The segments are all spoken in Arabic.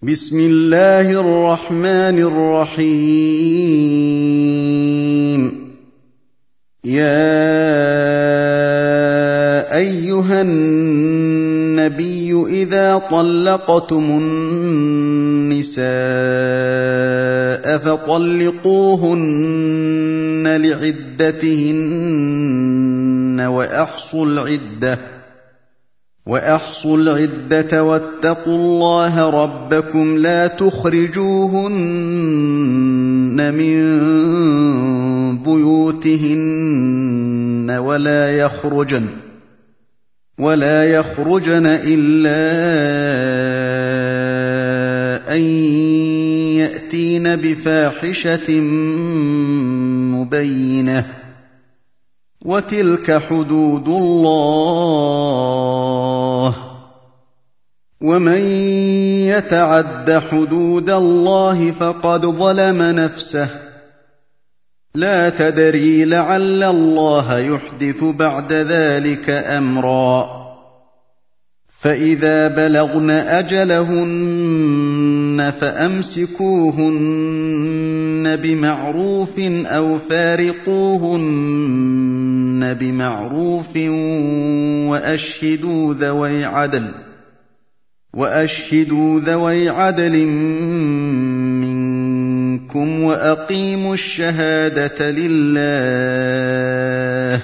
بسم الله الرحمن الرحيم. يا أيها النبي إذا طلقتم النساء فطلقوهن لعدتهن وأحصوا العدة واتقوا الله ربكم لا تخرجوهن من بيوتهن ولا يخرجن إلا أن يأتين بفاحشة مبينة وتلك حدود الله ومن يتعد حدود الله فقد ظلم نفسه لا تدري لعل الله يحدث بعد ذلك أمرا فإذا بلغن أجلهن فأمسكوهن بمعروف أو فارقوهن بمعروف وأشهدوا ذوي عدل منكم وأقيموا الشهادة لله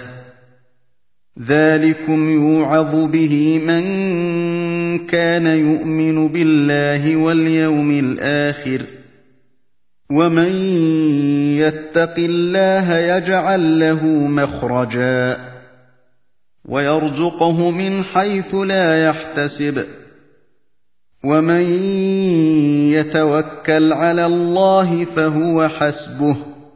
ذلكم يوعظ به من كان يؤمن بالله واليوم الآخر ومن يتق الله يجعل له مخرجا ويرزقه من حيث لا يحتسب ومن يتوكل على الله فهو حسبه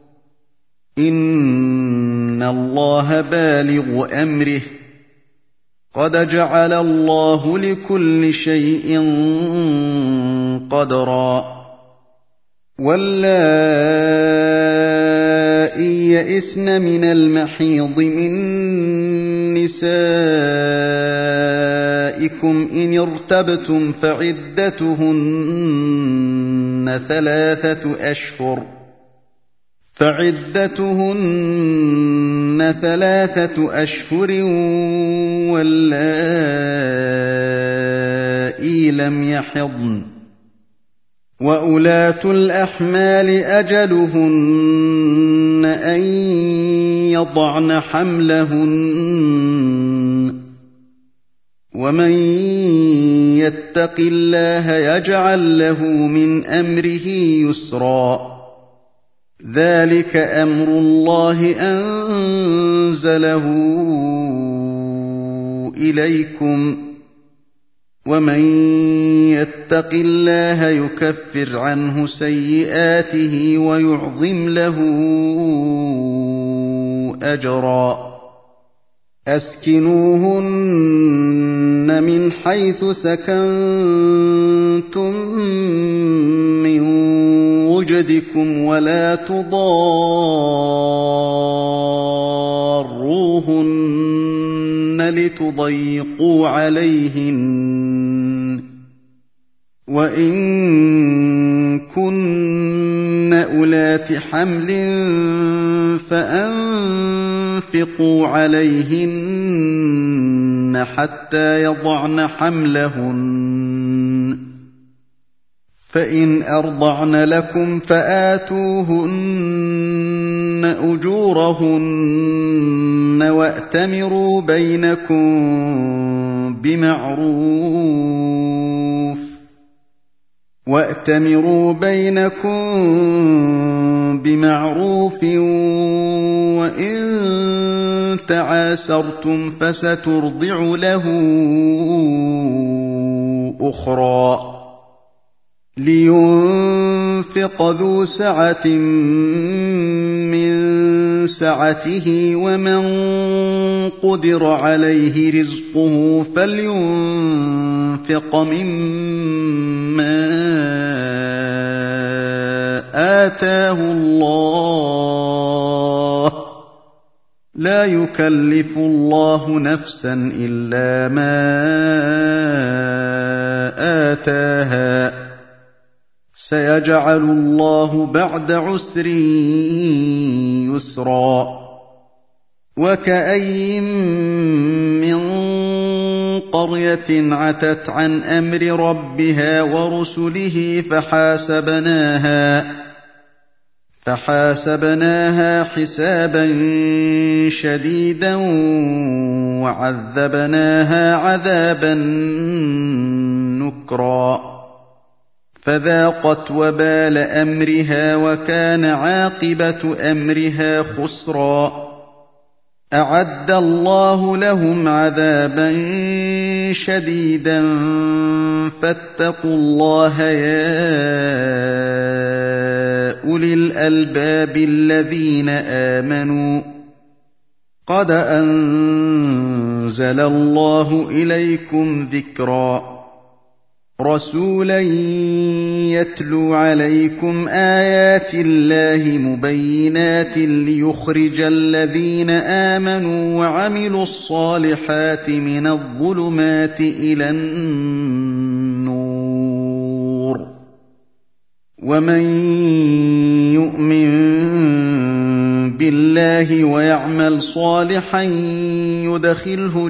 إن الله بالغ أمره قد جعل الله لكل شيء قدرا واللائي يئسن من المحيض من نسائكم إن ارتبتم فعدتهن ثلاثة أشهر واللائي لم يحضن وأولاة الأحمال أجلهن أن يضعن حملهن ومن يتق الله يجعل له من أمره يسرا ذلك أمر الله أنزله إليكم ومن يتق الله يكفر عنه سيئاته ويعظم له أجرا أسكنوهن من حيث سكنتم من وجدكم ولا تضاروهن لتضيقوا عليهن وإن كن أولات حمل فأنفقوا عليهن حتى يضعن حملهن فإن أرضعن لكم فآتوهن أجورهن وأتمروا بينكم بمعروف وإن تعاسرتم فسترضع له أخرى لينفق ذو سعة من سعته ومن قدر عليه رزقه فلينفق مما آتاه الله لا يكلف الله نفسا إلا ما آتاها سيجعل الله بعد عسر يسرا وكأين من قرية عتت عن أمر ربها ورسله فحاسبناها حسابا شديدا وعذبناها عذابا نكرا فذاقت وبال أمرها وكان عاقبة أمرها خسرا أعد الله لهم عذابا شديدا فاتقوا الله يا أولي الألباب الذين آمنوا قد أنزل الله إليكم ذكرا رسولا يتلو عليكم آيات الله مبينات ليخرج الذين آمنوا وعملوا الصالحات من الظلمات إلى النور ومن يؤمن بالله ويعمل صالحا يدخله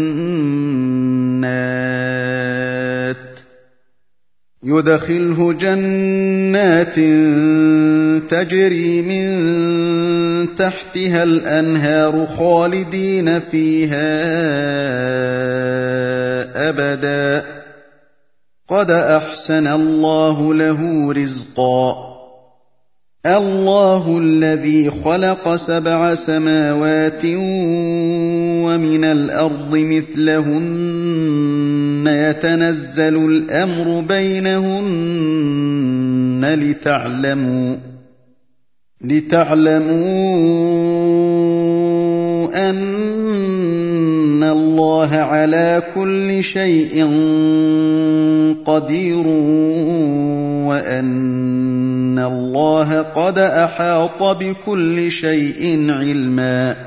جنات تجري من تحتها الأنهار خالدين فيها أبدا قد أحسن الله له رزقا الله الذي خلق 7 سماوات ومن الأرض مثلهن يتنزل الأمر بينهن لتعلموا أن الله على كل شيء قدير وأن الله قد أحاط بكل شيء علما